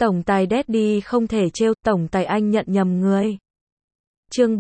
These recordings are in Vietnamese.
Tổng tài Daddy không thể trêu, tổng tài anh nhận nhầm người. Chương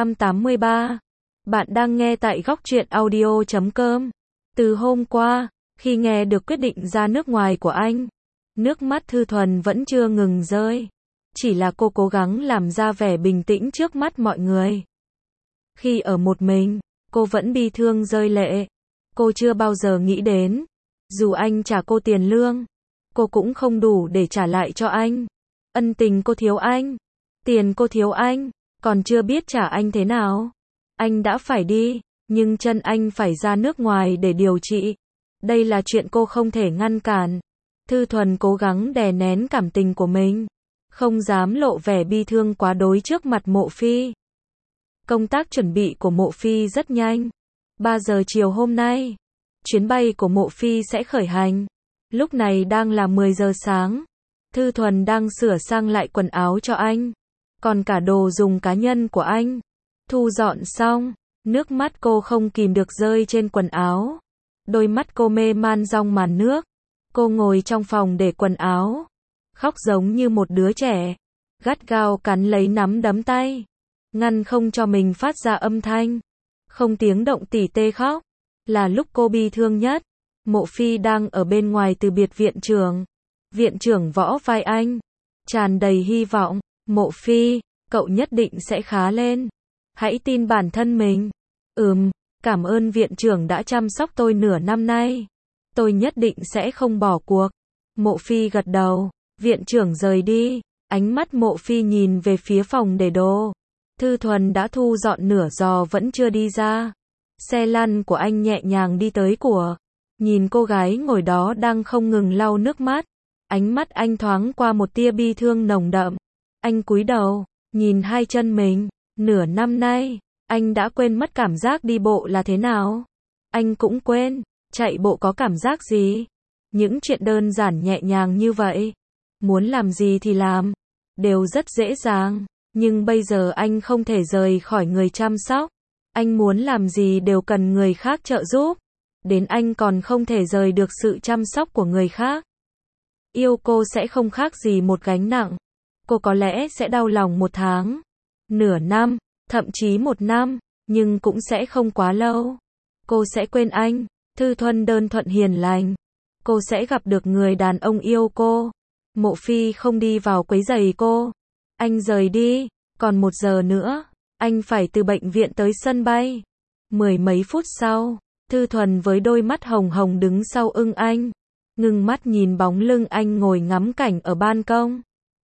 783. Bạn đang nghe tại góc truyện audio.com. Từ hôm qua, khi nghe được quyết định ra nước ngoài của anh, nước mắt Thư Thuần vẫn chưa ngừng rơi. Chỉ là cô cố gắng làm ra vẻ bình tĩnh trước mắt mọi người. Khi ở một mình, cô vẫn bi thương rơi lệ. Cô chưa bao giờ nghĩ đến, dù anh trả cô tiền lương, cô cũng không đủ để trả lại cho anh. Ân tình cô thiếu anh, tiền cô thiếu anh, còn chưa biết trả anh thế nào. Anh đã phải đi, nhưng chân anh phải ra nước ngoài để điều trị. Đây là chuyện cô không thể ngăn cản. Thư Thuần cố gắng đè nén cảm tình của mình, không dám lộ vẻ bi thương quá đối trước mặt Mộ Phi. Công tác chuẩn bị của Mộ Phi rất nhanh. 3 giờ chiều hôm nay, chuyến bay của Mộ Phi sẽ khởi hành. Lúc này đang là 10 giờ sáng. Thư Thuần đang sửa sang lại quần áo cho anh, còn cả đồ dùng cá nhân của anh. Thu dọn xong, nước mắt cô không kìm được rơi trên quần áo. Đôi mắt cô mê man rong màn nước. Cô ngồi trong phòng để quần áo, khóc giống như một đứa trẻ, gắt gao cắn lấy nắm đấm tay, ngăn không cho mình phát ra âm thanh. Không tiếng động tỉ tê khóc. Là lúc cô bi thương nhất. Mộ Phi đang ở bên ngoài từ biệt viện trưởng. Viện trưởng vỗ vai anh, tràn đầy hy vọng. Mộ Phi, cậu nhất định sẽ khá lên. Hãy tin bản thân mình. Cảm ơn viện trưởng đã chăm sóc tôi nửa năm nay. Tôi nhất định sẽ không bỏ cuộc. Mộ Phi gật đầu. Viện trưởng rời đi. Ánh mắt Mộ Phi nhìn về phía phòng để đồ. Thư Thuần đã thu dọn nửa giò vẫn chưa đi ra. Xe lăn của anh nhẹ nhàng đi tới của. Nhìn cô gái ngồi đó đang không ngừng lau nước mắt. Ánh mắt anh thoáng qua một tia bi thương nồng đậm. Anh cúi đầu, nhìn hai chân mình. Nửa năm nay, anh đã quên mất cảm giác đi bộ là thế nào. Anh cũng quên, chạy bộ có cảm giác gì. Những chuyện đơn giản nhẹ nhàng như vậy. Muốn làm gì thì làm. Đều rất dễ dàng. Nhưng bây giờ anh không thể rời khỏi người chăm sóc. Anh muốn làm gì đều cần người khác trợ giúp. Đến anh còn không thể rời được sự chăm sóc của người khác. Yêu cô sẽ không khác gì một gánh nặng. Cô có lẽ sẽ đau lòng 1 tháng, nửa năm, thậm chí 1 năm, nhưng cũng sẽ không quá lâu. Cô sẽ quên anh. Thư Thuần đơn thuần hiền lành. Cô sẽ gặp được người đàn ông yêu cô. Mộ Phi không đi vào quấy rầy cô. Anh rời đi, còn 1 giờ nữa, anh phải từ bệnh viện tới sân bay. 10 mấy phút sau, Thư Thuần với đôi mắt hồng hồng đứng sau ưng anh, ngưng mắt nhìn bóng lưng anh ngồi ngắm cảnh ở ban công.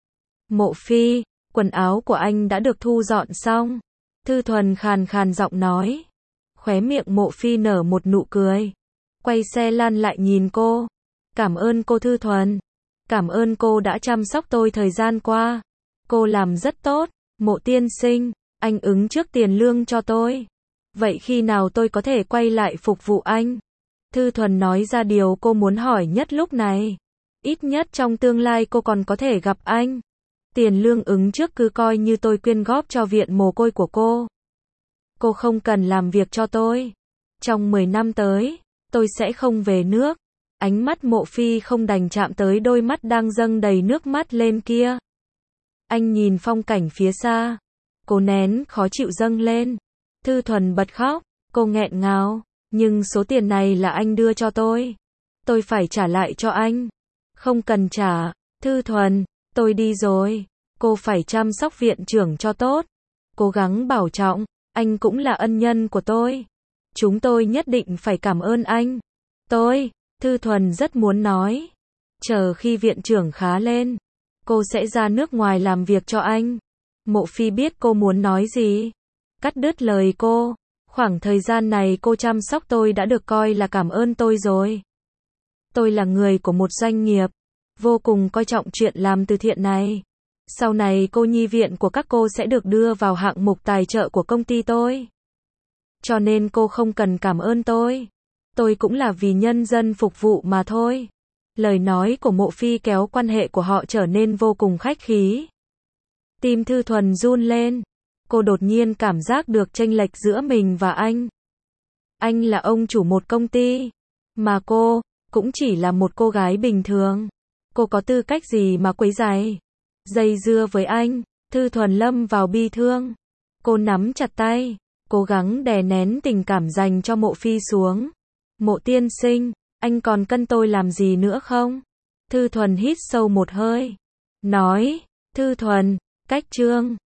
Mộ Phi, quần áo của anh đã được thu dọn xong. Thư Thuần khàn khàn giọng nói. Khóe miệng Mộ Phi nở một nụ cười. Quay xe lăn lại nhìn cô. Cảm ơn cô Thư Thuần. Cảm ơn cô đã chăm sóc tôi thời gian qua. Cô làm rất tốt. Mộ tiên sinh, anh ứng trước tiền lương cho tôi. Vậy khi nào tôi có thể quay lại phục vụ anh? Thư Thuần nói ra điều cô muốn hỏi nhất lúc này. Ít nhất trong tương lai cô còn có thể gặp anh. Tiền lương ứng trước cứ coi như tôi quyên góp cho viện mồ côi của cô. Cô không cần làm việc cho tôi. Trong 10 năm tới, tôi sẽ không về nước. Ánh mắt Mộ Phi không đành chạm tới đôi mắt đang dâng đầy nước mắt lên kia. Anh nhìn phong cảnh phía xa. Cô nén khó chịu dâng lên. Thư Thuần bật khóc. Cô nghẹn ngào. Nhưng số tiền này là anh đưa cho tôi. Tôi phải trả lại cho anh. Không cần trả. Thư Thuần, tôi đi rồi. Cô phải chăm sóc viện trưởng cho tốt. Cố gắng bảo trọng. Anh cũng là ân nhân của tôi. Chúng tôi nhất định phải cảm ơn anh. Thư Thuần rất muốn nói. Chờ khi viện trưởng khá lên, cô sẽ ra nước ngoài làm việc cho anh. Mộ Phi biết cô muốn nói gì. Cắt đứt lời cô. Khoảng thời gian này cô chăm sóc tôi đã được coi là cảm ơn tôi rồi. Tôi là người của một doanh nghiệp, vô cùng coi trọng chuyện làm từ thiện này. Sau này cô nhi viện của các cô sẽ được đưa vào hạng mục tài trợ của công ty tôi. Cho nên cô không cần cảm ơn tôi. Tôi cũng là vì nhân dân phục vụ mà thôi. Lời nói của Mộ Phi kéo quan hệ của họ trở nên vô cùng khách khí. Tim Thư Thuần run lên. Cô đột nhiên cảm giác được chênh lệch giữa mình và anh. Anh là ông chủ một công ty, mà cô cũng chỉ là một cô gái bình thường. Cô có tư cách gì mà quấy rầy, dây dưa với anh? Thư Thuần lâm vào bi thương. Cô nắm chặt tay, cố gắng đè nén tình cảm dành cho Mộ Phi xuống. Mộ tiên sinh, anh còn cần tôi làm gì nữa không? Thư Thuần hít sâu một hơi. Nói, Thư Thuần, cách chương